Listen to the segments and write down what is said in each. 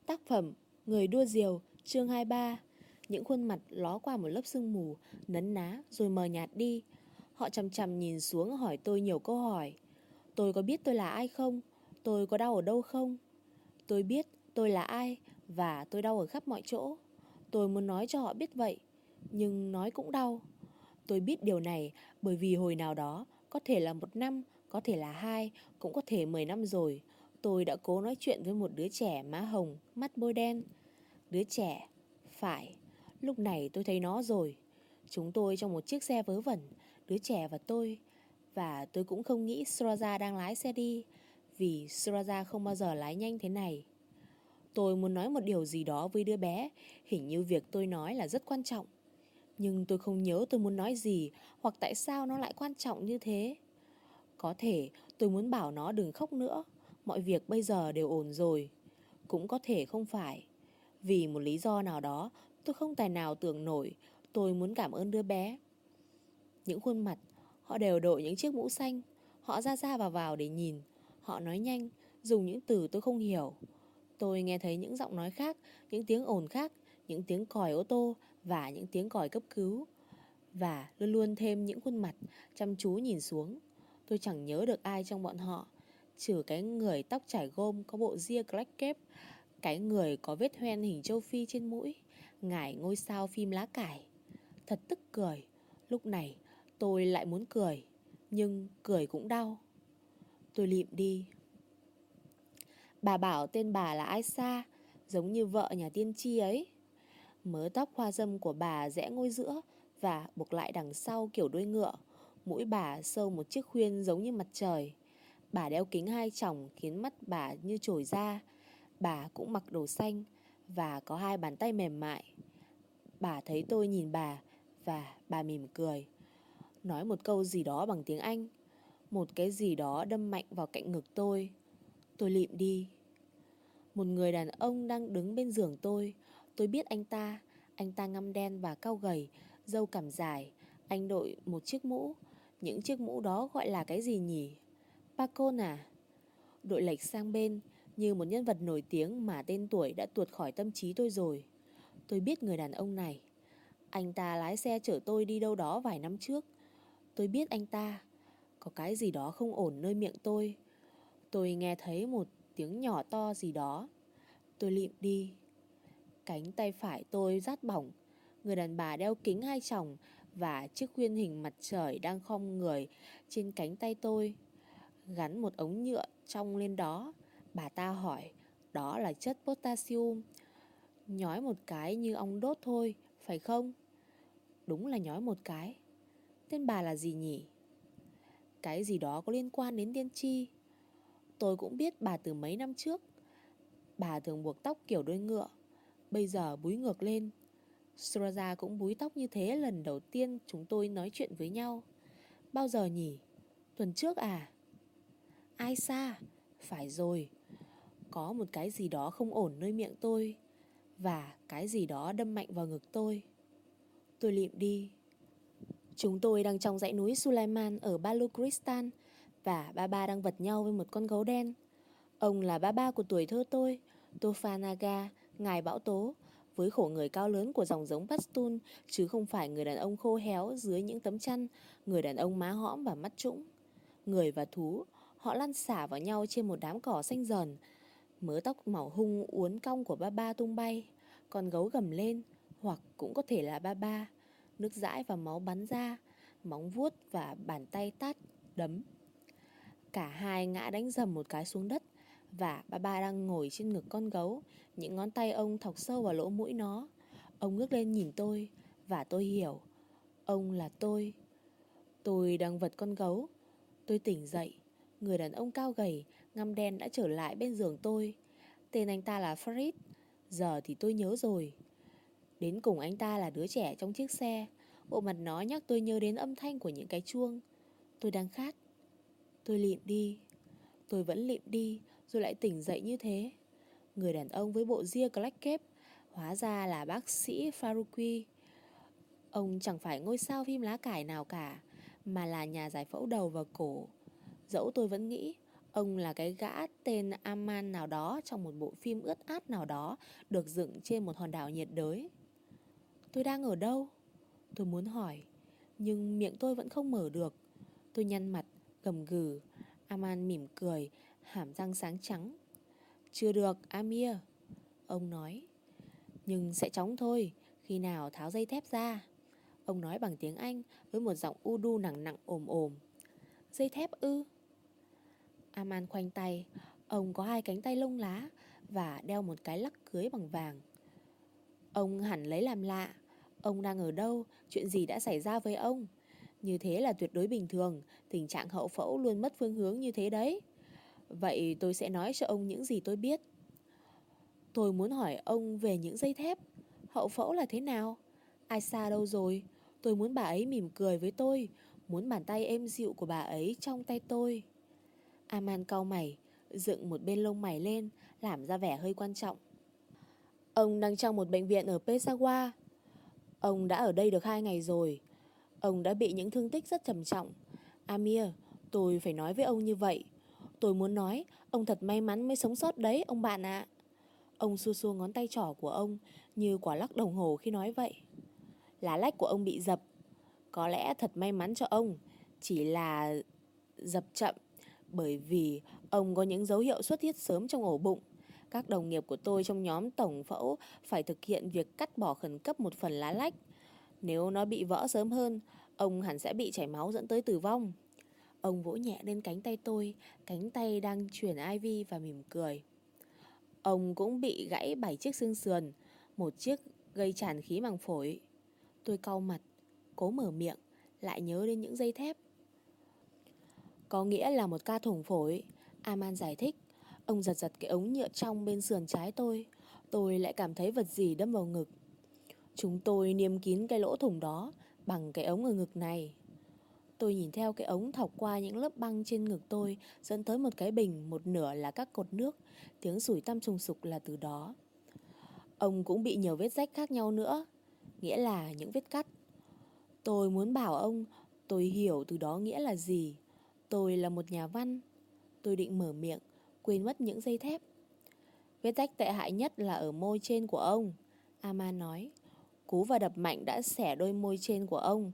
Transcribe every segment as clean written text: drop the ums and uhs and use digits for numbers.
Tác phẩm Người đua diều, chương 23. Những khuôn mặt ló qua một lớp sương mù, nấn ná rồi mờ nhạt đi. Họ chằm chằm nhìn xuống hỏi tôi nhiều câu hỏi. Tôi có biết tôi là ai không? Tôi có đau ở đâu không? Tôi biết tôi là ai và tôi đau ở khắp mọi chỗ. Tôi muốn nói cho họ biết vậy, nhưng nói cũng đau. Tôi biết điều này bởi vì hồi nào đó, có thể là 1 năm, có thể là 2, cũng có thể 10 năm rồi, tôi đã cố nói chuyện với một đứa trẻ má hồng, mắt bôi đen. Đứa trẻ, phải, lúc này tôi thấy nó rồi. Chúng tôi trong một chiếc xe vớ vẩn, đứa trẻ và tôi cũng không nghĩ Sraja đang lái xe đi, vì Sraja không bao giờ lái nhanh thế này. Tôi muốn nói một điều gì đó với đứa bé, hình như việc tôi nói là rất quan trọng. Nhưng tôi không nhớ tôi muốn nói gì hoặc tại sao nó lại quan trọng như thế. Có thể tôi muốn bảo nó đừng khóc nữa, mọi việc bây giờ đều ổn rồi. Cũng có thể không phải. Vì một lý do nào đó tôi không tài nào tưởng nổi, tôi muốn cảm ơn đứa bé. Những khuôn mặt, họ đều đội những chiếc mũ xanh. Họ ra ra vào để nhìn. Họ nói nhanh, dùng những từ tôi không hiểu. Tôi nghe thấy những giọng nói khác, những tiếng ồn khác, những tiếng còi ô tô và những tiếng còi cấp cứu. Và luôn luôn thêm những khuôn mặt chăm chú nhìn xuống. Tôi chẳng nhớ được ai trong bọn họ, trừ cái người tóc trải gôm có bộ ria black cape, cái người có vết hoen hình châu Phi trên mũi, ngải ngôi sao phim lá cải. Thật tức cười. Lúc này tôi lại muốn cười, nhưng cười cũng đau. Tôi lịm đi. Bà bảo tên bà là Aisha, giống như vợ nhà tiên tri ấy. Mớ tóc hoa râm của bà rẽ ngôi giữa và buộc lại đằng sau kiểu đuôi ngựa. Mũi bà sâu một chiếc khuyên giống như mặt trời. Bà đeo kính 2 tròng khiến mắt bà như trồi ra. Bà cũng mặc đồ xanh và có 2 bàn tay mềm mại. Bà thấy tôi nhìn bà và bà mỉm cười, nói một câu gì đó bằng tiếng Anh. Một cái gì đó đâm mạnh vào cạnh ngực tôi. Tôi lịm đi. Một người đàn ông đang đứng bên giường tôi. Tôi biết anh ta. Anh ta ngăm đen và cao gầy, râu cằm dài. Anh đội một chiếc mũ. Những chiếc mũ đó gọi là cái gì nhỉ? Pacon à? Đội lệch sang bên, như một nhân vật nổi tiếng mà tên tuổi đã tuột khỏi tâm trí tôi rồi. Tôi biết người đàn ông này. Anh ta lái xe chở tôi đi đâu đó vài năm trước. Tôi biết anh ta. Có cái gì đó không ổn nơi miệng tôi. Tôi nghe thấy một tiếng nhỏ to gì đó. Tôi lịm đi. Cánh tay phải tôi rát bỏng. Người đàn bà đeo kính 2 tròng và chiếc khuyên hình mặt trời đang khom người trên cánh tay tôi, gắn một ống nhựa trong lên đó. Bà ta hỏi, đó là chất potassium. Nhói một cái như ong đốt thôi, phải không? Đúng là nhói một cái. Tên bà là gì nhỉ? Cái gì đó có liên quan đến tiên tri. Tôi cũng biết bà từ mấy năm trước. Bà thường buộc tóc kiểu đuôi ngựa, bây giờ búi ngược lên. Sraja cũng búi tóc như thế lần đầu tiên chúng tôi nói chuyện với nhau. Bao giờ nhỉ? Tuần trước à? Ai xa? Phải rồi. Có một cái gì đó không ổn nơi miệng tôi, và cái gì đó đâm mạnh vào ngực tôi. Tôi lịm đi. Chúng tôi đang trong dãy núi Sulaiman ở Balochistan, và ba đang vật nhau với một con gấu đen. Ông là ba của tuổi thơ tôi, Tofanaga, ngài bão tố, với khổ người cao lớn của dòng giống Pashtun, chứ không phải người đàn ông khô héo dưới những tấm chăn, người đàn ông má hõm và mắt trũng. Người và thú, họ lăn xả vào nhau trên một đám cỏ xanh dờn. Mớ tóc màu hung uốn cong của ba tung bay. Con gấu gầm lên, hoặc cũng có thể là ba. Nước dãi và máu bắn ra, móng vuốt và bàn tay tát, đấm. Cả hai ngã đánh dầm một cái xuống đất, và ba đang ngồi trên ngực con gấu. Những ngón tay ông thọc sâu vào lỗ mũi nó. Ông ngước lên nhìn tôi, và tôi hiểu. Ông là tôi. Tôi đang vật con gấu. Tôi tỉnh dậy. Người đàn ông cao gầy, ngăm đen đã trở lại bên giường tôi. Tên anh ta là Farid. Giờ thì tôi nhớ rồi. Đến cùng anh ta là đứa trẻ trong chiếc xe. Bộ mặt nó nhắc tôi nhớ đến âm thanh của những cái chuông. Tôi đang khát. Tôi lịm đi. Tôi vẫn lịm đi, rồi lại tỉnh dậy như thế. Người đàn ông với bộ ria black cape hóa ra là bác sĩ Faruqi. Ông chẳng phải ngôi sao phim lá cải nào cả, mà là nhà giải phẫu đầu và cổ. Dẫu tôi vẫn nghĩ Ông là cái gã tên Aman nào đó trong một bộ phim ướt át nào đó được dựng trên một hòn đảo nhiệt đới. Tôi đang ở đâu? Tôi muốn hỏi, nhưng miệng tôi vẫn không mở được. Tôi nhăn mặt, gầm gừ. Aman mỉm cười, hàm răng sáng trắng. Chưa được, Amir, ông nói. Nhưng sẽ chóng thôi, khi nào tháo dây thép ra. Ông nói bằng tiếng Anh với một giọng Urdu nặng nặng ồm ồm. Dây thép ư? Aman khoanh tay. Ông có 2 cánh tay lông lá và đeo một cái lắc cưới bằng vàng. Ông hẳn lấy làm lạ. Ông đang ở đâu? Chuyện gì đã xảy ra với ông? Như thế là tuyệt đối bình thường. Tình trạng hậu phẫu luôn mất phương hướng như thế đấy. Vậy tôi sẽ nói cho ông những gì tôi biết. Tôi muốn hỏi ông về những dây thép. Hậu phẫu là thế nào? Aisha đâu rồi? Tôi muốn bà ấy mỉm cười với tôi. Muốn bàn tay êm dịu của bà ấy trong tay tôi. Aman cau mày, dựng một bên lông mày lên, làm ra vẻ hơi quan trọng. Ông đang trong một bệnh viện ở Peshawar. Ông đã ở đây được 2 ngày rồi. Ông đã bị những thương tích rất trầm trọng. Amir, tôi phải nói với ông như vậy. Tôi muốn nói, ông thật may mắn mới sống sót đấy, ông bạn ạ. Ông xua xua ngón tay trỏ của ông như quả lắc đồng hồ khi nói vậy. Lá lách của ông bị dập. Có lẽ thật may mắn cho ông, chỉ là dập chậm, bởi vì ông có những dấu hiệu xuất huyết sớm trong ổ bụng. Các đồng nghiệp của tôi trong nhóm tổng phẫu phải thực hiện việc cắt bỏ khẩn cấp một phần lá lách. Nếu nó bị vỡ sớm hơn, ông hẳn sẽ bị chảy máu dẫn tới tử vong. Ông vỗ nhẹ lên cánh tay tôi, cánh tay đang truyền IV và mỉm cười. Ông cũng bị gãy 7 chiếc xương sườn, 1 chiếc gây tràn khí màng phổi. Tôi cau mặt, cố mở miệng, lại nhớ đến những dây thép. Có nghĩa là một ca thủng phổi, Aman giải thích. Ông giật giật cái ống nhựa trong bên sườn trái tôi. Tôi lại cảm thấy vật gì đâm vào ngực. Chúng tôi niêm kín cái lỗ thủng đó bằng cái ống ở ngực này. Tôi nhìn theo cái ống thọc qua những lớp băng trên ngực tôi, dẫn tới một cái bình, một nửa là các cột nước. Tiếng sủi tăm sùng sục là từ đó. Ông cũng bị nhiều vết rách khác nhau nữa, nghĩa là những vết cắt. Tôi muốn bảo ông, tôi hiểu từ đó nghĩa là gì. Tôi là một nhà văn. Tôi định mở miệng, quên mất những dây thép. Vết rách tệ hại nhất là ở môi trên của ông, Aman nói. Cú và đập mạnh đã xẻ đôi môi trên của ông.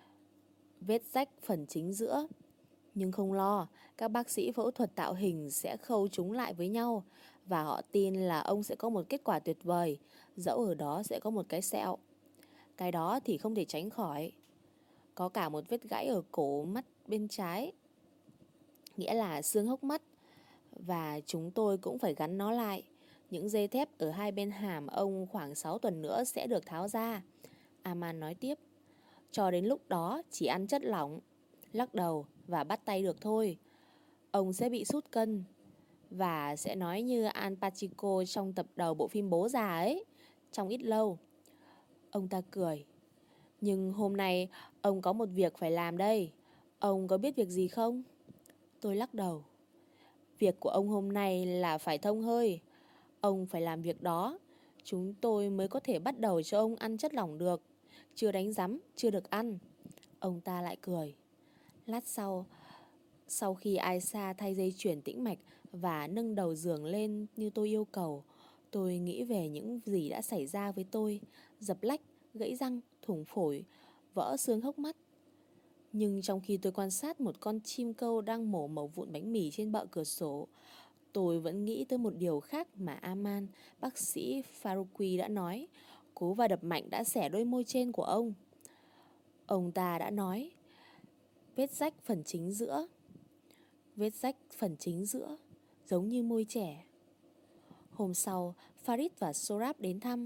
Vết rách phần chính giữa. Nhưng không lo, các bác sĩ phẫu thuật tạo hình sẽ khâu chúng lại với nhau. Và họ tin là ông sẽ có một kết quả tuyệt vời, dẫu ở đó sẽ có một cái sẹo. Cái đó thì không thể tránh khỏi. Có cả một vết gãy ở cổ mắt bên trái, nghĩa là xương hốc mắt. Và chúng tôi cũng phải gắn nó lại. Những dây thép ở 2 bên hàm ông khoảng 6 tuần nữa sẽ được tháo ra, Aman nói tiếp. Cho đến lúc đó chỉ ăn chất lỏng, lắc đầu và bắt tay được thôi. Ông sẽ bị sút cân và sẽ nói như Al Pacino trong tập đầu bộ phim Bố Già ấy, trong ít lâu. Ông ta cười. Nhưng hôm nay ông có một việc phải làm đây. Ông có biết việc gì không? Tôi lắc đầu. Việc của ông hôm nay là phải thông hơi. Ông phải làm việc đó. Chúng tôi mới có thể bắt đầu cho ông ăn chất lỏng được. Chưa đánh rắm, chưa được ăn. Ông ta lại cười. Lát sau khi Aisha thay dây chuyền tĩnh mạch và nâng đầu giường lên như tôi yêu cầu, tôi nghĩ về những gì đã xảy ra với tôi. Dập lách, gãy răng, thủng phổi, vỡ xương hốc mắt. Nhưng trong khi tôi quan sát một con chim câu đang mổ mẩu vụn bánh mì trên bợ cửa sổ, tôi vẫn nghĩ tới một điều khác mà Aman, bác sĩ Faruqi đã nói. Cú và đập mạnh đã xẻ đôi môi trên của ông. Ông ta đã nói, vết rách phần chính giữa. Vết rách phần chính giữa, giống như môi trẻ. Hôm sau, Farid và Sorab đến thăm.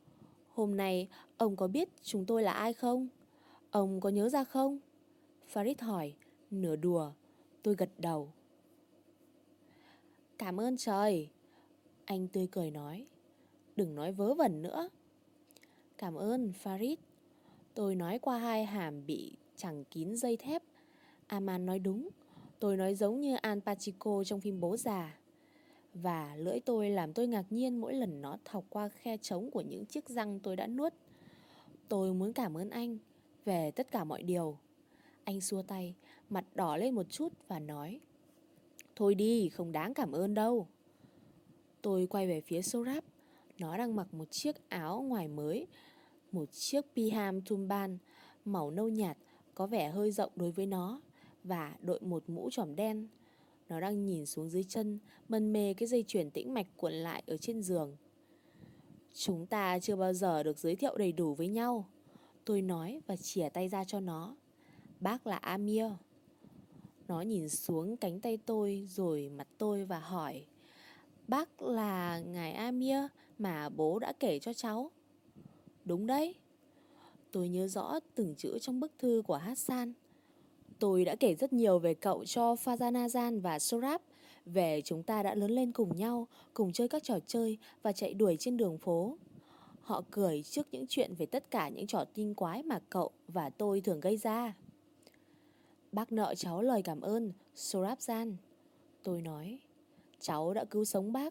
Hôm nay, ông có biết chúng tôi là ai không? Ông có nhớ ra không? Farid hỏi, nửa đùa. Tôi gật đầu. Cảm ơn trời, anh tươi cười nói. Đừng nói vớ vẩn nữa. Cảm ơn, Farid. Tôi nói qua 2 hàm bị chằng kín dây thép. Aman nói đúng. Tôi nói giống như Al Pacino trong phim Bố Già. Và lưỡi tôi làm tôi ngạc nhiên mỗi lần nó thọc qua khe trống của những chiếc răng tôi đã nuốt. Tôi muốn cảm ơn anh về tất cả mọi điều. Anh xua tay, mặt đỏ lên một chút và nói, Thôi đi, không đáng cảm ơn đâu. Tôi quay về phía Sorab. Nó đang mặc một chiếc áo ngoài mới, một chiếc piham thumban màu nâu nhạt, có vẻ hơi rộng đối với nó, và đội một mũ trỏm đen. Nó đang nhìn xuống dưới chân, mân mê cái dây chuyền tĩnh mạch cuộn lại ở trên giường. Chúng ta chưa bao giờ được giới thiệu đầy đủ với nhau, tôi nói và chìa tay ra cho nó. Bác là Amir. Nó nhìn xuống cánh tay tôi rồi mặt tôi và hỏi: Bác là ngài Amir mà bố đã kể cho cháu? Đúng đấy. Tôi nhớ rõ từng chữ trong bức thư của Hassan. Tôi đã kể rất nhiều về cậu cho Fazanazan và Sorab, về chúng ta đã lớn lên cùng nhau, cùng chơi các trò chơi và chạy đuổi trên đường phố. Họ cười trước những chuyện về tất cả những trò tinh quái mà cậu và tôi thường gây ra. Bác nợ cháu lời cảm ơn, Sorab-gian. Tôi nói, cháu đã cứu sống bác.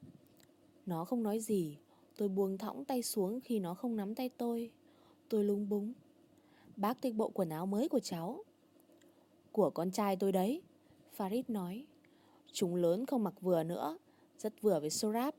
Nó không nói gì. Tôi buông thõng tay xuống khi nó không nắm tay tôi. Tôi lúng búng. Bác thích bộ quần áo mới của cháu. Của con trai tôi đấy, Farid nói. Chúng lớn không mặc vừa nữa, rất vừa với Sorab.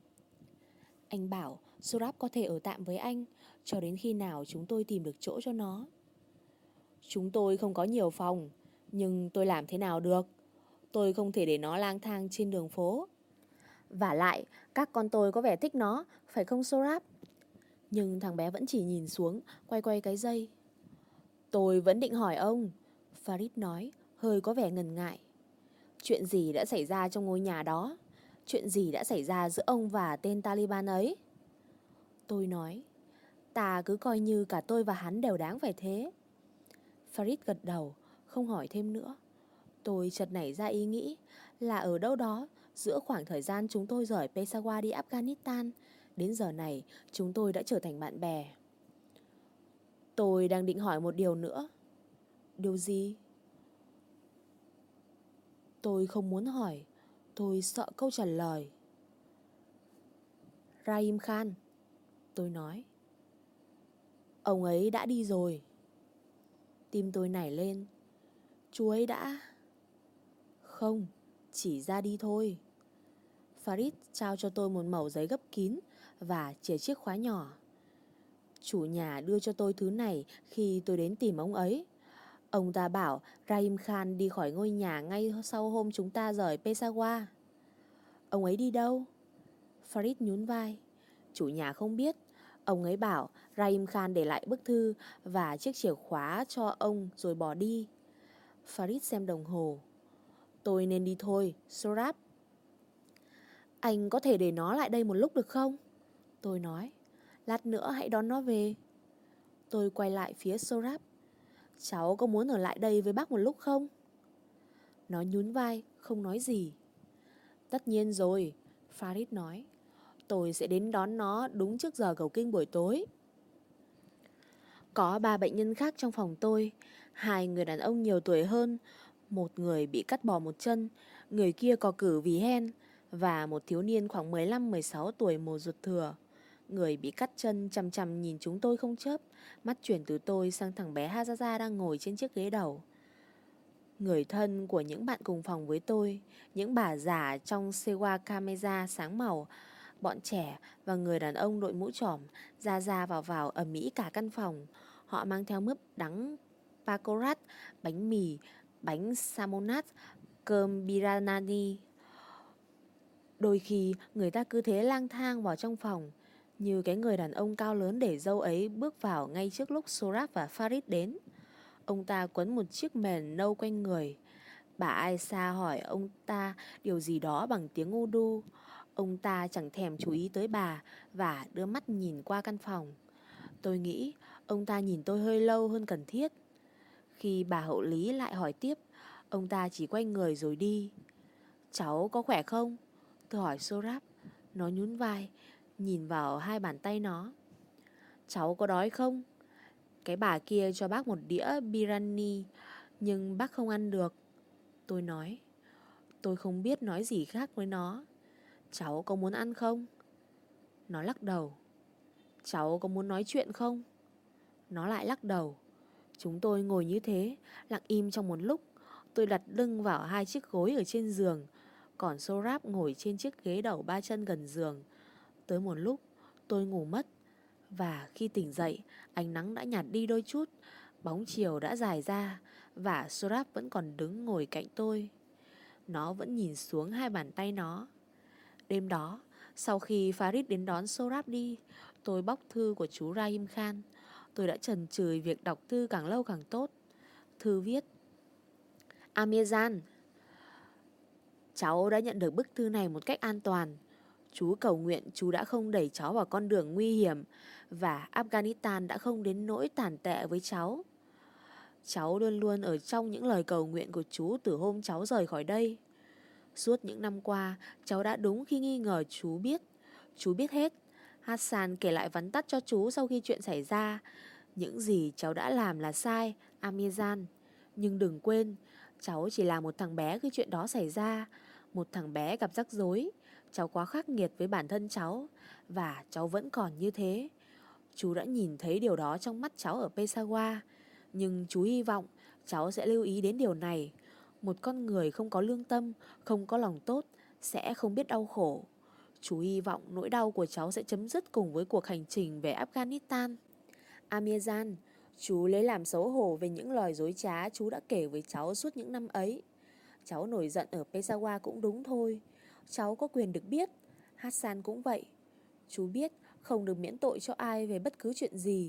Anh bảo Sorab có thể ở tạm với anh cho đến khi nào chúng tôi tìm được chỗ cho nó. Chúng tôi không có nhiều phòng, nhưng tôi làm thế nào được? Tôi không thể để nó lang thang trên đường phố. Vả lại, các con tôi có vẻ thích nó, phải không Sorab? Nhưng thằng bé vẫn chỉ nhìn xuống, quay quay cái dây. Tôi vẫn định hỏi ông, Farid nói, hơi có vẻ ngần ngại. Chuyện gì đã xảy ra trong ngôi nhà đó? Chuyện gì đã xảy ra giữa ông và tên Taliban ấy? Tôi nói, ta cứ coi như cả tôi và hắn đều đáng phải thế. Farid gật đầu, không hỏi thêm nữa. Tôi chợt nảy ra ý nghĩ là ở đâu đó giữa khoảng thời gian chúng tôi rời Peshawar đi Afghanistan, đến giờ này chúng tôi đã trở thành bạn bè. Tôi đang định hỏi một điều nữa. Điều gì? Tôi không muốn hỏi. Tôi sợ câu trả lời. Rahim Khan, tôi nói. Ông ấy đã đi rồi. Tim tôi nảy lên. Chú ấy đã... Không, chỉ ra đi thôi. Farid trao cho tôi một mẩu giấy gấp kín và chìa chiếc khóa nhỏ. Chủ nhà đưa cho tôi thứ này khi tôi đến tìm ông ấy. Ông ta bảo Rahim Khan đi khỏi ngôi nhà ngay sau hôm chúng ta rời Peshawar. Ông ấy đi đâu? Farid nhún vai. Chủ nhà không biết. Ông ấy bảo Rahim Khan để lại bức thư và chiếc chìa khóa cho ông rồi bỏ đi. Farid xem đồng hồ. Tôi nên đi thôi, Sorab. Anh có thể để nó lại đây một lúc được không? Tôi nói. Lát nữa hãy đón nó về. Tôi quay lại phía Sorab. Cháu có muốn ở lại đây với bác một lúc không? Nó nhún vai, không nói gì. Tất nhiên rồi, Farid nói. Tôi sẽ đến đón nó đúng trước giờ cầu kinh buổi tối. Có 3 bệnh nhân khác trong phòng tôi. 2 người đàn ông nhiều tuổi hơn. Một người bị cắt bỏ một chân, người kia có cử vì hen. Và một thiếu niên khoảng 15-16 tuổi mồ ruột thừa. Người bị cắt chân chằm chằm nhìn chúng tôi không chớp, mắt chuyển từ tôi sang thằng bé Hazaza đang ngồi trên chiếc ghế đầu. Người thân của những bạn cùng phòng với tôi, những bà già trong Sewa Kameza sáng màu, bọn trẻ và người đàn ông đội mũ trỏm ra vào ầm ĩ cả căn phòng. Họ mang theo mứt đắng pakorat, bánh mì, bánh samonat, cơm biryani. Đôi khi người ta cứ thế lang thang vào trong phòng, như cái người đàn ông cao lớn để râu ấy bước vào ngay trước lúc Sorab và Farid đến. Ông ta quấn một chiếc mền nâu quanh người. Bà Aisha hỏi ông ta điều gì đó bằng tiếng Urdu. Ông ta chẳng thèm chú ý tới bà và đưa mắt nhìn qua căn phòng. Tôi nghĩ ông ta nhìn tôi hơi lâu hơn cần thiết. Khi bà hậu lý lại hỏi tiếp, ông ta chỉ quay người rồi đi. Cháu có khỏe không? Tôi hỏi Sorab. Nó nhún vai, nhìn vào 2 bàn tay nó. Cháu có đói không? Cái bà kia cho bác một đĩa biryani, nhưng bác không ăn được. Tôi nói. Tôi không biết nói gì khác với nó. Cháu có muốn ăn không? Nó lắc đầu. Cháu có muốn nói chuyện không? Nó lại lắc đầu. Chúng tôi ngồi như thế, lặng im trong một lúc. Tôi đặt lưng vào hai chiếc gối ở trên giường, còn Sorab ngồi trên chiếc ghế đầu ba chân gần giường. Tới một lúc, tôi ngủ mất. Và khi tỉnh dậy, ánh nắng đã nhạt đi đôi chút, bóng chiều đã dài ra, và Sorab vẫn còn đứng ngồi cạnh tôi. Nó vẫn nhìn xuống hai bàn tay nó. Đêm đó, sau khi Farid đến đón Sorab đi, tôi bóc thư của chú Rahim Khan. Tôi đã chần chừ việc đọc thư càng lâu càng tốt. Thư viết: Amirjan, cháu đã nhận được bức thư này một cách an toàn. Chú cầu nguyện chú đã không đẩy cháu vào con đường nguy hiểm, và Afghanistan đã không đến nỗi tàn tệ với cháu. Cháu luôn luôn ở trong những lời cầu nguyện của chú từ hôm cháu rời khỏi đây. Suốt những năm qua, cháu đã đúng khi nghi ngờ chú biết. Chú biết hết. Hassan kể lại vắn tắt cho chú sau khi chuyện xảy ra. Những gì cháu đã làm là sai, Amirjan. Nhưng đừng quên, cháu chỉ là một thằng bé khi chuyện đó xảy ra. Một thằng bé gặp rắc rối. Cháu quá khắc nghiệt với bản thân cháu, và cháu vẫn còn như thế. Chú đã nhìn thấy điều đó trong mắt cháu ở Peshawar. Nhưng chú hy vọng cháu sẽ lưu ý đến điều này. Một con người không có lương tâm, không có lòng tốt, sẽ không biết đau khổ. Chú hy vọng nỗi đau của cháu sẽ chấm dứt cùng với cuộc hành trình về Afghanistan. Amirjan, chú lấy làm xấu hổ về những lời dối trá chú đã kể với cháu suốt những năm ấy. Cháu nổi giận ở Peshawar cũng đúng thôi. Cháu có quyền được biết. Hassan cũng vậy. Chú biết không được miễn tội cho ai về bất cứ chuyện gì.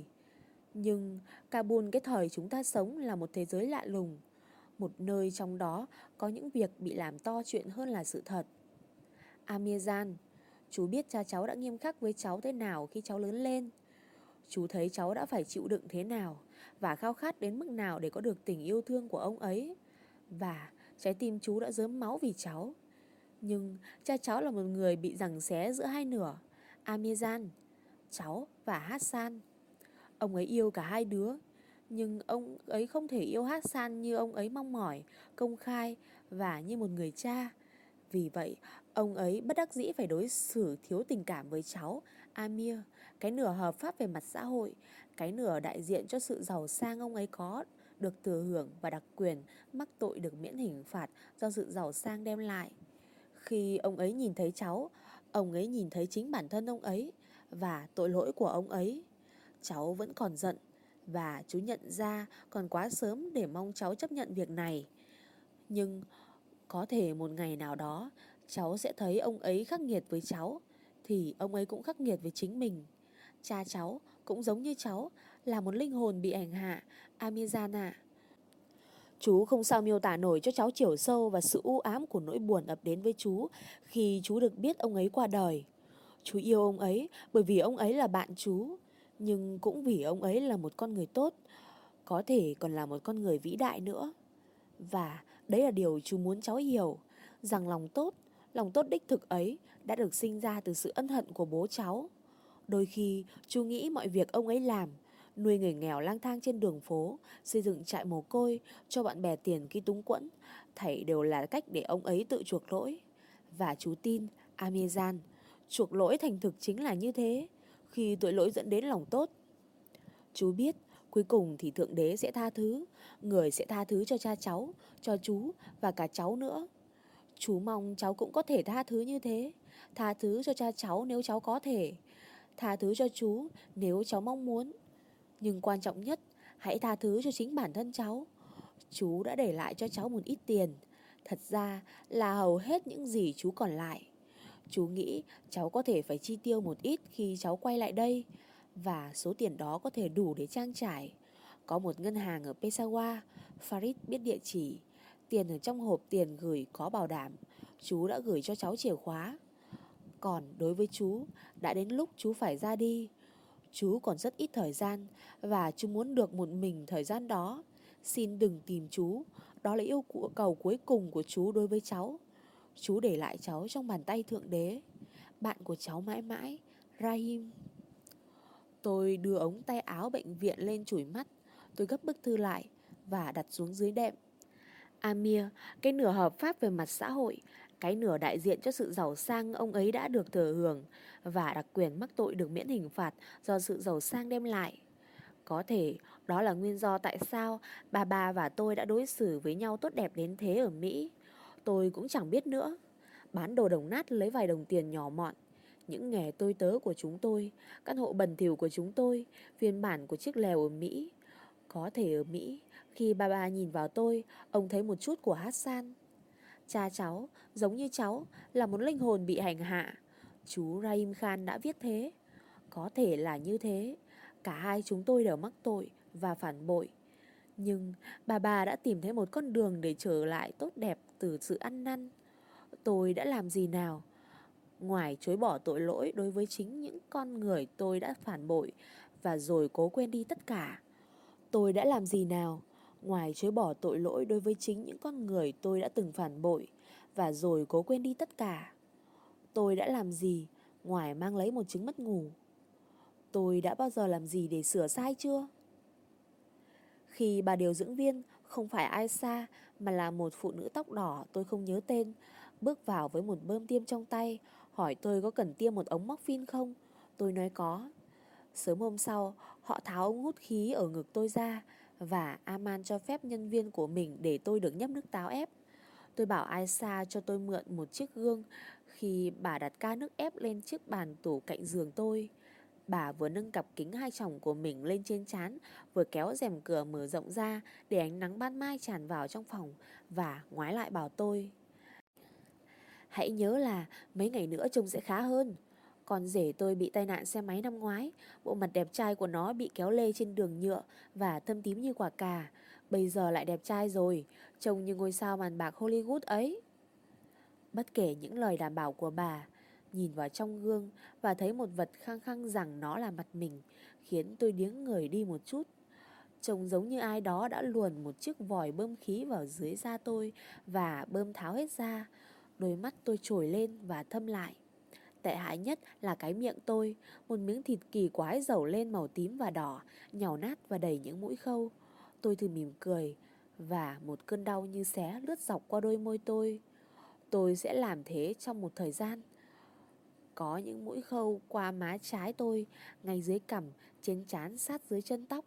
Nhưng Kabul cái thời chúng ta sống là một thế giới lạ lùng. Một nơi trong đó có những việc bị làm to chuyện hơn là sự thật. Amirjan, chú biết cha cháu đã nghiêm khắc với cháu thế nào khi cháu lớn lên. Chú thấy cháu đã phải chịu đựng thế nào và khao khát đến mức nào để có được tình yêu thương của ông ấy. Và trái tim chú đã rớm máu vì cháu. Nhưng cha cháu là một người bị giằng xé giữa hai nửa. Amirjan, cháu và Hassan. Ông ấy yêu cả hai đứa. Nhưng ông ấy không thể yêu Hassan như ông ấy mong mỏi, công khai và như một người cha. Vì vậy, ông ấy bất đắc dĩ phải đối xử thiếu tình cảm với cháu, Amir, cái nửa hợp pháp về mặt xã hội, cái nửa đại diện cho sự giàu sang ông ấy có được thừa hưởng và đặc quyền mắc tội được miễn hình phạt do sự giàu sang đem lại. Khi ông ấy nhìn thấy cháu, ông ấy nhìn thấy chính bản thân ông ấy và tội lỗi của ông ấy. Cháu vẫn còn giận, và chú nhận ra còn quá sớm để mong cháu chấp nhận việc này. Nhưng có thể một ngày nào đó cháu sẽ thấy ông ấy khắc nghiệt với cháu, thì ông ấy cũng khắc nghiệt với chính mình. Cha cháu cũng giống như cháu, là một linh hồn bị ảnh hạ, Amirjan ạ. Chú không sao miêu tả nổi cho cháu chiều sâu và sự u ám của nỗi buồn ập đến với chú khi chú được biết ông ấy qua đời. Chú yêu ông ấy bởi vì ông ấy là bạn chú, nhưng cũng vì ông ấy là một con người tốt, có thể còn là một con người vĩ đại nữa. Và đấy là điều chú muốn cháu hiểu, rằng lòng tốt đích thực ấy đã được sinh ra từ sự ân hận của bố cháu. Đôi khi chú nghĩ mọi việc ông ấy làm, nuôi người nghèo lang thang trên đường phố, xây dựng trại mồ côi, cho bạn bè tiền khi túng quẫn, thảy đều là cách để ông ấy tự chuộc lỗi. Và chú tin, Amirjan, chuộc lỗi thành thực chính là như thế, khi tội lỗi dẫn đến lòng tốt. Chú biết, cuối cùng thì Thượng Đế sẽ tha thứ, người sẽ tha thứ cho cha cháu, cho chú và cả cháu nữa. Chú mong cháu cũng có thể tha thứ như thế, tha thứ cho cha cháu nếu cháu có thể, tha thứ cho chú nếu cháu mong muốn. Nhưng quan trọng nhất, hãy tha thứ cho chính bản thân cháu. Chú đã để lại cho cháu một ít tiền, thật ra là hầu hết những gì chú còn lại. Chú nghĩ cháu có thể phải chi tiêu một ít khi cháu quay lại đây, và số tiền đó có thể đủ để trang trải. Có một ngân hàng ở Peshawar, Farid biết địa chỉ. Tiền ở trong hộp tiền gửi có bảo đảm. Chú đã gửi cho cháu chìa khóa. Còn đối với chú, đã đến lúc chú phải ra đi. Chú còn rất ít thời gian, và chú muốn được một mình thời gian đó. Xin đừng tìm chú. Đó là yêu cầu cuối cùng của chú đối với cháu. Chú để lại cháu trong bàn tay Thượng Đế. Bạn của cháu mãi mãi, Rahim. Tôi đưa ống tay áo bệnh viện lên chùi mắt. Tôi gấp bức thư lại và đặt xuống dưới đệm. Amir, cái nửa hợp pháp về mặt xã hội, cái nửa đại diện cho sự giàu sang ông ấy đã được thừa hưởng, và đặc quyền mắc tội được miễn hình phạt do sự giàu sang đem lại. Có thể đó là nguyên do tại sao bà và tôi đã đối xử với nhau tốt đẹp đến thế ở Mỹ. Tôi cũng chẳng biết nữa. Bán đồ đồng nát lấy vài đồng tiền nhỏ mọn. Những nghề tôi tớ của chúng tôi, căn hộ bẩn thỉu của chúng tôi, phiên bản của chiếc lều ở Mỹ. Có thể ở Mỹ, khi bà nhìn vào tôi, ông thấy một chút của Hassan. Cha cháu, giống như cháu, là một linh hồn bị hành hạ. Chú Rahim Khan đã viết thế. Có thể là như thế. Cả hai chúng tôi đều mắc tội và phản bội. Nhưng bà đã tìm thấy một con đường để trở lại tốt đẹp từ sự ăn năn. Tôi đã làm gì nào? Ngoài chối bỏ tội lỗi đối với chính những con người tôi đã phản bội và rồi cố quên đi tất cả. Tôi đã làm gì nào? Ngoài chối bỏ tội lỗi đối với chính những con người tôi đã từng phản bội và rồi cố quên đi tất cả. Tôi đã làm gì ngoài mang lấy một chứng mất ngủ? Tôi đã bao giờ làm gì để sửa sai chưa? Khi bà điều dưỡng viên, không phải Aisha mà là một phụ nữ tóc đỏ tôi không nhớ tên, bước vào với một bơm tiêm trong tay, hỏi tôi có cần tiêm một ống morphine không? Tôi nói có. Sớm hôm sau, họ tháo ống hút khí ở ngực tôi ra và Aman cho phép nhân viên của mình để tôi được nhấp nước táo ép. Tôi bảo Aisha cho tôi mượn một chiếc gương khi bà đặt ca nước ép lên chiếc bàn tủ cạnh giường tôi. Bà vừa nâng cặp kính 2 tròng của mình lên trên trán, vừa kéo rèm cửa mở rộng ra để ánh nắng ban mai tràn vào trong phòng và ngoái lại bảo tôi: hãy nhớ là mấy ngày nữa trông sẽ khá hơn. Con rể tôi bị tai nạn xe máy năm ngoái, bộ mặt đẹp trai của nó bị kéo lê trên đường nhựa và thâm tím như quả cà. Bây giờ lại đẹp trai rồi, trông như ngôi sao màn bạc Hollywood ấy. Bất kể những lời đảm bảo của bà, nhìn vào trong gương và thấy một vật khăng khăng rằng nó là mặt mình khiến tôi điếng người đi một chút. Trông giống như ai đó đã luồn một chiếc vòi bơm khí vào dưới da tôi và bơm tháo hết ra. Đôi mắt tôi trồi lên và thâm lại. Tệ hại nhất là cái miệng tôi, một miếng thịt kỳ quái dầu lên màu tím và đỏ, nhàu nát và đầy những mũi khâu. Tôi thử mỉm cười và một cơn đau như xé lướt dọc qua đôi môi tôi. Tôi sẽ làm thế trong một thời gian. Có những mũi khâu qua má trái tôi, ngay dưới cằm, trên trán sát dưới chân tóc.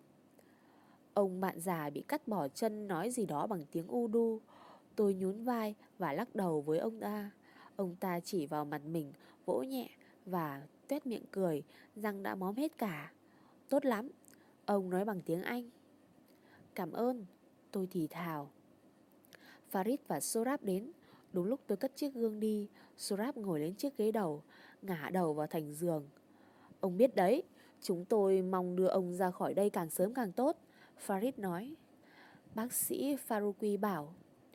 Ông bạn già bị cắt bỏ chân nói gì đó bằng tiếng Urdu. Tôi nhún vai và lắc đầu với ông ta. Ông ta chỉ vào mặt mình, vỗ nhẹ và tuét miệng cười, răng đã móm hết cả. Tốt lắm, ông nói bằng tiếng Anh. Cảm ơn, tôi thì thào. Farid và Sorab đến. Đúng lúc tôi cất chiếc gương đi, Sorab ngồi lên chiếc ghế đầu, ngả đầu vào thành giường. Ông biết đấy, chúng tôi mong đưa ông ra khỏi đây càng sớm càng tốt, Farid nói. Bác sĩ Faruqi bảo.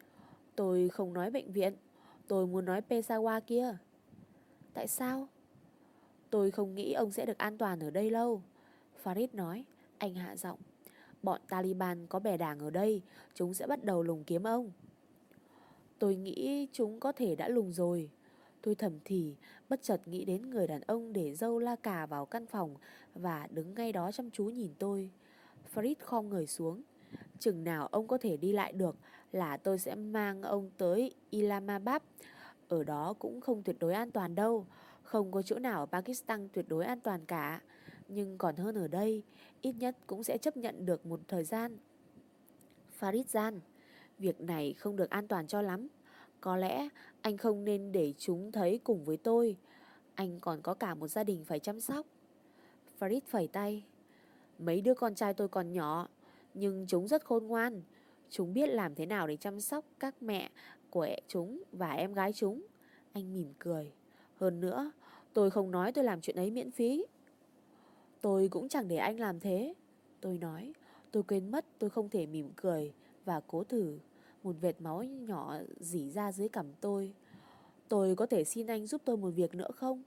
Tôi không nói bệnh viện, tôi muốn nói Peshawar kia. Tại sao? Tôi không nghĩ ông sẽ được an toàn ở đây lâu, Farid nói. Anh hạ giọng. Bọn Taliban có bè đảng ở đây, chúng sẽ bắt đầu lùng kiếm ông. Tôi nghĩ chúng có thể đã lùng rồi. Tôi thầm thì, bất chợt nghĩ đến người đàn ông để dâu la cà vào căn phòng và đứng ngay đó chăm chú nhìn tôi. Farid khom người xuống. Chừng nào ông có thể đi lại được là tôi sẽ mang ông tới Islamabad. Ở đó cũng không tuyệt đối an toàn đâu. Không có chỗ nào ở Pakistan tuyệt đối an toàn cả. Nhưng còn hơn ở đây, ít nhất cũng sẽ chấp nhận được một thời gian. Farid Jan, việc này không được an toàn cho lắm. Có lẽ anh không nên để chúng thấy cùng với tôi. Anh còn có cả một gia đình phải chăm sóc. Farid phẩy tay. Mấy đứa con trai tôi còn nhỏ, nhưng chúng rất khôn ngoan. Chúng biết làm thế nào để chăm sóc các mẹ của chúng và em gái chúng. Anh mỉm cười. Hơn nữa, tôi không nói tôi làm chuyện ấy miễn phí. Tôi cũng chẳng để anh làm thế, tôi nói. Tôi quên mất tôi không thể mỉm cười và cố thử. Một vệt máu nhỏ rỉ ra dưới cằm tôi. Tôi có thể xin anh giúp tôi một việc nữa không?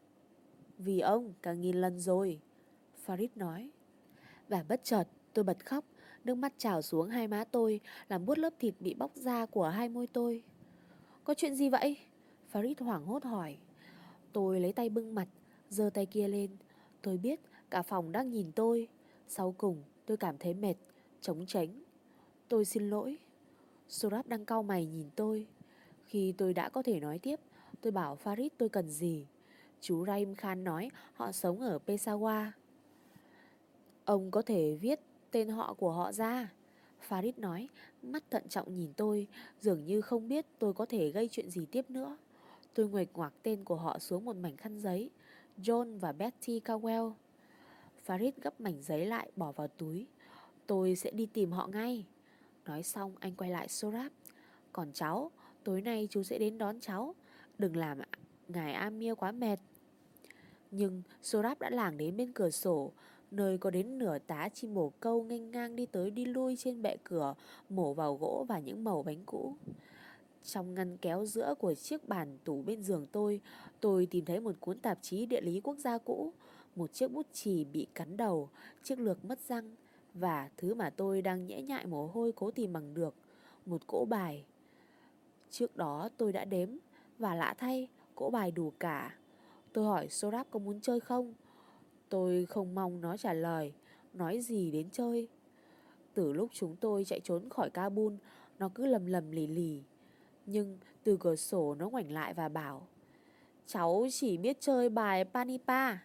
Vì ông cả nghìn lần rồi, Farid nói. Và bất chợt tôi bật khóc. Nước mắt trào xuống hai má tôi, làm buốt lớp thịt bị bóc ra của hai môi tôi. Có chuyện gì vậy? Farid hoảng hốt hỏi. Tôi lấy tay bưng mặt, giơ tay kia lên. Tôi biết cả phòng đang nhìn tôi. Sau cùng tôi cảm thấy mệt, trống tránh. Tôi xin lỗi. Sorab đang cau mày nhìn tôi. Khi tôi đã có thể nói tiếp, tôi bảo Farid tôi cần gì. Chú Rahim Khan nói họ sống ở Peshawar. Ông có thể viết tên họ của họ ra, Farid nói, mắt thận trọng nhìn tôi, dường như không biết tôi có thể gây chuyện gì tiếp nữa. Tôi nguệch ngoạc tên của họ xuống một mảnh khăn giấy. John và Betty Cowell. Farid gấp mảnh giấy lại bỏ vào túi. Tôi sẽ đi tìm họ ngay. Nói xong anh quay lại Sorab. Còn cháu, tối nay chú sẽ đến đón cháu. Đừng làm ngài Amir quá mệt. Nhưng Sorab đã lảng đến bên cửa sổ, nơi có đến nửa tá chim bồ câu nghênh ngang đi tới đi lui trên bệ cửa, mổ vào gỗ và những mẩu bánh cũ. Trong ngăn kéo giữa của chiếc bàn tủ bên giường tôi tìm thấy một cuốn tạp chí địa lý quốc gia cũ, một chiếc bút chì bị cắn đầu, chiếc lược mất răng và thứ mà tôi đang nhễ nhại mồ hôi cố tìm bằng được, một cỗ bài. Trước đó tôi đã đếm và lạ thay, cỗ bài đủ cả. Tôi hỏi Sorab có muốn chơi không? Tôi không mong nó trả lời, nói gì đến chơi. Từ lúc chúng tôi chạy trốn khỏi Kabul, nó cứ lầm lầm lì lì. Nhưng từ cửa sổ nó ngoảnh lại và bảo, cháu chỉ biết chơi bài Panipa.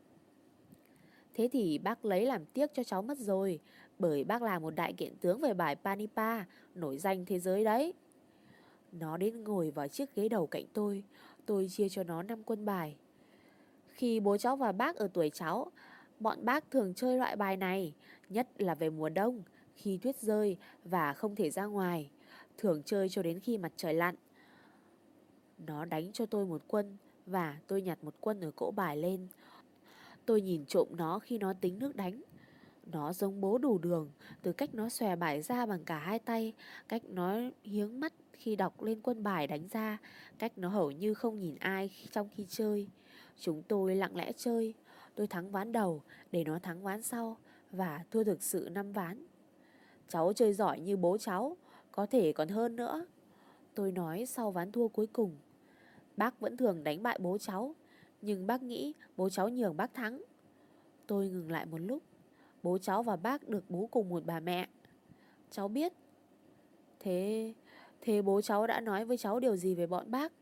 Thế thì bác lấy làm tiếc cho cháu mất rồi, bởi bác là một đại kiện tướng về bài Panipa, nổi danh thế giới đấy. Nó đến ngồi vào chiếc ghế đầu cạnh tôi chia cho nó 5 quân bài. Khi bố cháu và bác ở tuổi cháu, bọn bác thường chơi loại bài này, nhất là về mùa đông, khi tuyết rơi và không thể ra ngoài, thường chơi cho đến khi mặt trời lặn. Nó đánh cho tôi một quân và tôi nhặt một quân ở cỗ bài lên. Tôi nhìn trộm nó khi nó tính nước đánh. Nó giống bố đủ đường, từ cách nó xòe bài ra bằng cả hai tay, cách nó hiếng mắt khi đọc lên quân bài đánh ra, cách nó hầu như không nhìn ai trong khi chơi. Chúng tôi lặng lẽ chơi. Tôi thắng ván đầu để nó thắng ván sau và thua thực sự 5 ván. Cháu chơi giỏi như bố cháu, có thể còn hơn nữa, tôi nói sau ván thua cuối cùng. Bác vẫn thường đánh bại bố cháu, nhưng bác nghĩ bố cháu nhường bác thắng. Tôi ngừng lại một lúc. Bố cháu và bác được bú cùng một bà mẹ. Cháu biết. Thế Thế bố cháu đã nói với cháu điều gì về bọn bác?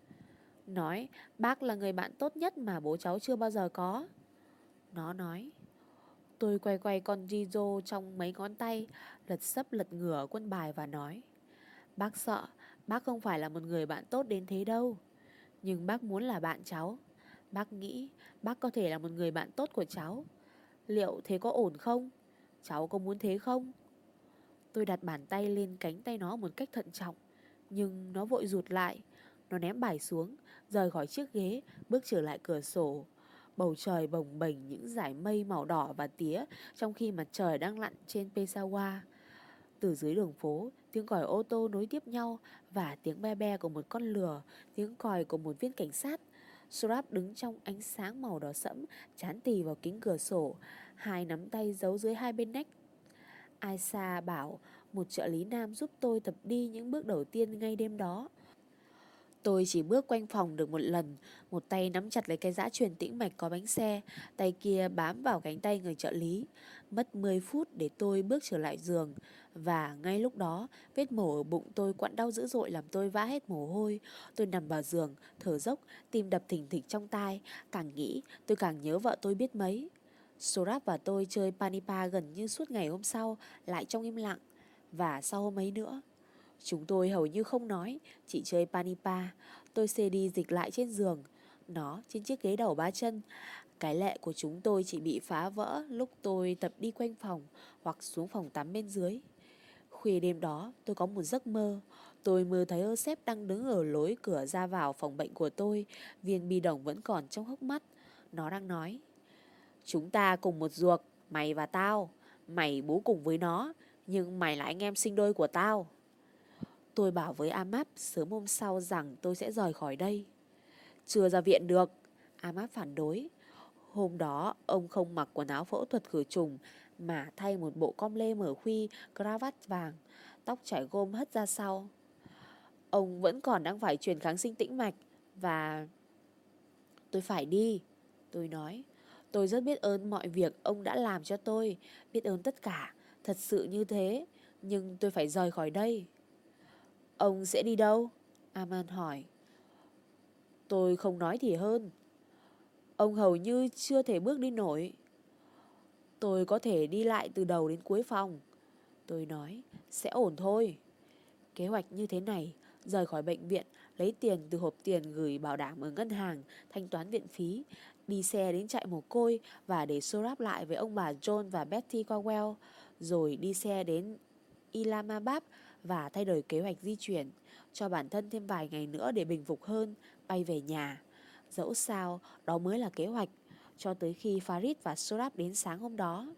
Nói bác là người bạn tốt nhất mà bố cháu chưa bao giờ có. Nó nói. Tôi quay quay con Jizo trong mấy ngón tay, lật sấp lật ngửa quân bài và nói, bác sợ bác không phải là một người bạn tốt đến thế đâu. Nhưng bác muốn là bạn cháu. Bác nghĩ bác có thể là một người bạn tốt của cháu. Liệu thế có ổn không? Cháu có muốn thế không? Tôi đặt bàn tay lên cánh tay nó một cách thận trọng, nhưng nó vội rụt lại. Nó ném bài xuống, rời khỏi chiếc ghế, bước trở lại cửa sổ. Bầu trời bồng bềnh những dải mây màu đỏ và tía trong khi mặt trời đang lặn trên Peshawar. Từ dưới đường phố, tiếng còi ô tô nối tiếp nhau và tiếng be be của một con lừa, tiếng còi của một viên cảnh sát. Surab đứng trong ánh sáng màu đỏ sẫm, trán tì vào kính cửa sổ, hai nắm tay giấu dưới hai bên nách. Aisa bảo một trợ lý nam giúp tôi tập đi những bước đầu tiên ngay đêm đó. Tôi chỉ bước quanh phòng được một lần, một tay nắm chặt lấy cái giã truyền tĩnh mạch có bánh xe, tay kia bám vào cánh tay người trợ lý. Mất 10 phút để tôi bước trở lại giường, và ngay lúc đó, vết mổ ở bụng tôi quặn đau dữ dội làm tôi vã hết mồ hôi. Tôi nằm vào giường, thở dốc, tim đập thình thịch trong tai, càng nghĩ tôi càng nhớ vợ tôi biết mấy. Sorab và tôi chơi Panipa gần như suốt ngày hôm sau, lại trong im lặng, và sau hôm ấy nữa. Chúng tôi hầu như không nói, chỉ chơi Panipa. Tôi xê đi dịch lại trên giường, nó trên chiếc ghế đầu ba chân. Cái lệ của chúng tôi chỉ bị phá vỡ lúc tôi tập đi quanh phòng hoặc xuống phòng tắm bên dưới. Khuya đêm đó tôi có một giấc mơ. Tôi mơ thấy Joseph đang đứng ở lối cửa ra vào phòng bệnh của tôi. Viên bi đồng vẫn còn trong hốc mắt. Nó đang nói, chúng ta cùng một ruột, mày và tao. Mày bú cùng với nó, nhưng mày là anh em sinh đôi của tao. Tôi bảo với Amap sớm hôm sau rằng tôi sẽ rời khỏi đây. Chưa ra viện được, Amap phản đối. Hôm đó ông không mặc quần áo phẫu thuật khử trùng mà thay một bộ com lê mở khuy, cravat vàng, tóc trải gôm hất ra sau. Ông vẫn còn đang phải truyền kháng sinh tĩnh mạch và... Tôi phải đi, tôi nói. Tôi rất biết ơn mọi việc ông đã làm cho tôi, biết ơn tất cả, thật sự như thế, nhưng tôi phải rời khỏi đây. Ông sẽ đi đâu? Aman hỏi. Tôi không nói thì hơn. Ông hầu như chưa thể bước đi nổi. Tôi có thể đi lại từ đầu đến cuối phòng. Tôi nói, sẽ ổn thôi. Kế hoạch như thế này, rời khỏi bệnh viện, lấy tiền từ hộp tiền gửi bảo đảm ở ngân hàng, thanh toán viện phí, đi xe đến trại mồ côi và để Sorab lại với ông bà John và Betty Cowell, rồi đi xe đến Islamabad và thay đổi kế hoạch di chuyển, cho bản thân thêm vài ngày nữa để bình phục hơn, bay về nhà. Dẫu sao, đó mới là kế hoạch, cho tới khi Farid và Sorab đến sáng hôm đó.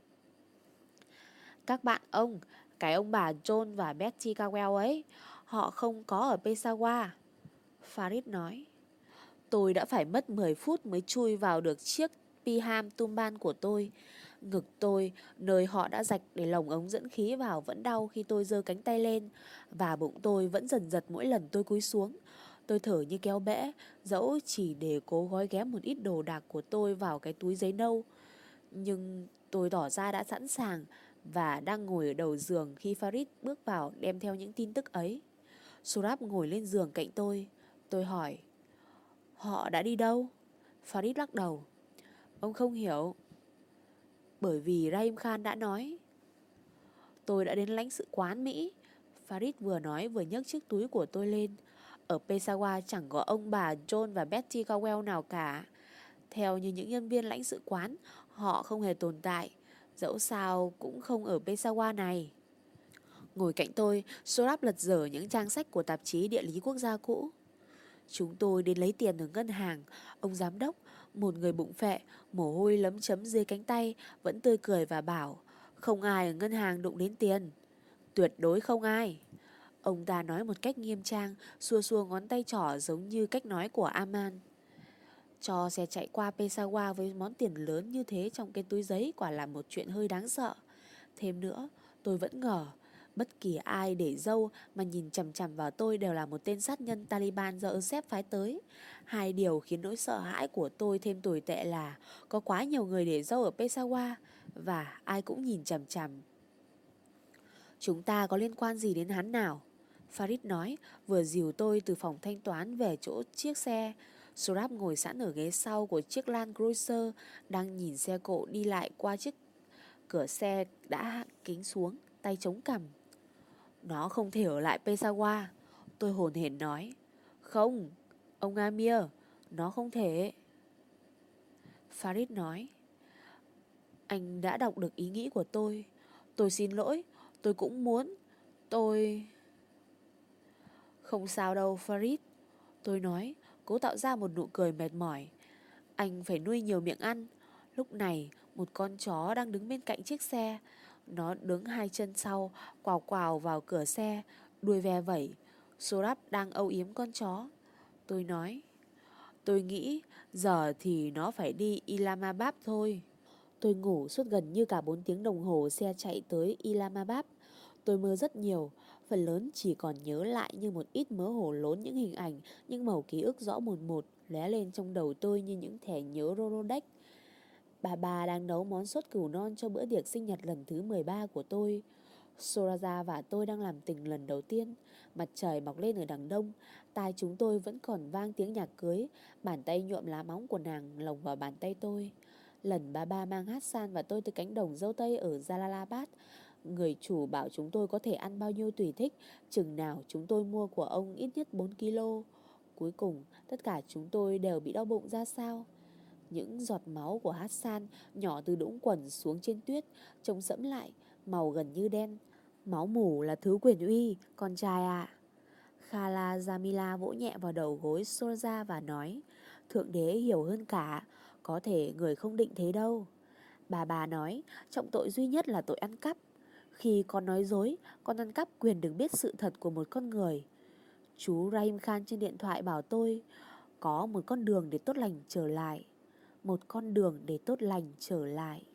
Các bạn cái ông bà John và Betty Cowell ấy, họ không có ở Peshawar. Farid nói. Tôi đã phải mất 10 phút mới chui vào được chiếc Piham Tumban của tôi. Ngực tôi, nơi họ đã rạch để lồng ống dẫn khí vào vẫn đau khi tôi giơ cánh tay lên, và bụng tôi vẫn dần giật mỗi lần tôi cúi xuống. Tôi thở như kéo bẽ, dẫu chỉ để cố gói ghém một ít đồ đạc của tôi vào cái túi giấy nâu. Nhưng tôi tỏ ra đã sẵn sàng và đang ngồi ở đầu giường khi Farid bước vào đem theo những tin tức ấy. Surab ngồi lên giường cạnh tôi. Tôi hỏi, họ đã đi đâu? Farid lắc đầu. Ông không hiểu. Bởi vì Rahim Khan đã nói. Tôi đã đến lãnh sự quán Mỹ. Farid vừa nói vừa nhấc chiếc túi của tôi lên. Ở Peshawar chẳng có ông bà John và Betty Cowell nào cả. Theo như những nhân viên lãnh sự quán, họ không hề tồn tại. Dẫu sao cũng không ở Peshawar này. Ngồi cạnh tôi, Sorab lật dở những trang sách của tạp chí địa lý quốc gia cũ. Chúng tôi đến lấy tiền ở ngân hàng. Ông giám đốc, một người bụng phệ, mồ hôi lấm chấm dưới cánh tay, vẫn tươi cười và bảo, không ai ở ngân hàng đụng đến tiền. Tuyệt đối không ai. Ông ta nói một cách nghiêm trang, xua xua ngón tay trỏ giống như cách nói của Aman. Cho xe chạy qua Peshawar với món tiền lớn như thế trong cái túi giấy quả là một chuyện hơi đáng sợ. Thêm nữa, tôi vẫn ngờ, bất kỳ ai để dâu mà nhìn chằm chằm vào tôi đều là một tên sát nhân Taliban do Ersef phái tới. Hai điều khiến nỗi sợ hãi của tôi thêm tồi tệ là có quá nhiều người để dâu ở Peshawar và ai cũng nhìn chằm chằm. Chúng ta có liên quan gì đến hắn nào? Farid nói, vừa dìu tôi từ phòng thanh toán về chỗ chiếc xe. Surab ngồi sẵn ở ghế sau của chiếc Land Cruiser, đang nhìn xe cộ đi lại qua chiếc cửa xe đã hạ kính xuống, tay chống cằm. Nó không thể ở lại Peshawar. Tôi hồn hển nói. Không, ông Amir, nó không thể. Farid nói. Anh đã đọc được ý nghĩ của tôi. Tôi xin lỗi, tôi cũng muốn. Tôi... Không sao đâu Farid. Tôi nói, cố tạo ra một nụ cười mệt mỏi. Anh phải nuôi nhiều miệng ăn. Lúc này, một con chó đang đứng bên cạnh chiếc xe. Nó đứng hai chân sau, quào quào vào cửa xe, đuôi ve vẩy. Sorab đang âu yếm con chó. Tôi nói, tôi nghĩ giờ thì nó phải đi Islamabad thôi. Tôi ngủ suốt gần như cả 4 tiếng đồng hồ xe chạy tới Islamabad. Tôi mơ rất nhiều, phần lớn chỉ còn nhớ lại như một ít mớ hồ lốn những hình ảnh, những mẩu ký ức rõ mồn một lóe lên trong đầu tôi như những thẻ nhớ Rolodex. Bà đang nấu món sốt cừu non cho bữa tiệc sinh nhật lần thứ 13 của tôi. Soraja và tôi đang làm tình lần đầu tiên. Mặt trời mọc lên ở đằng đông, tai chúng tôi vẫn còn vang tiếng nhạc cưới. Bàn tay nhuộm lá móng của nàng lồng vào bàn tay tôi. Lần bà mang Hassan và tôi tới cánh đồng dâu tây ở Jalalabad, người chủ bảo chúng tôi có thể ăn bao nhiêu tùy thích, chừng nào chúng tôi mua của ông ít nhất 4 kg. Cuối cùng, tất cả chúng tôi đều bị đau bụng ra sao. Những giọt máu của Hassan nhỏ từ đũng quần xuống trên tuyết, trông sẫm lại, màu gần như đen. Máu mủ là thứ quyền uy, con trai ạ. Khala Jamila vỗ nhẹ vào đầu gối Sorja và nói, Thượng đế hiểu hơn cả, có thể người không định thế đâu. Bà nói, trọng tội duy nhất là tội ăn cắp. Khi con nói dối, con ăn cắp quyền được biết sự thật của một con người. Chú Rahim Khan trên điện thoại bảo tôi, có một con đường để tốt lành trở lại. Một con đường để tốt lành trở lại.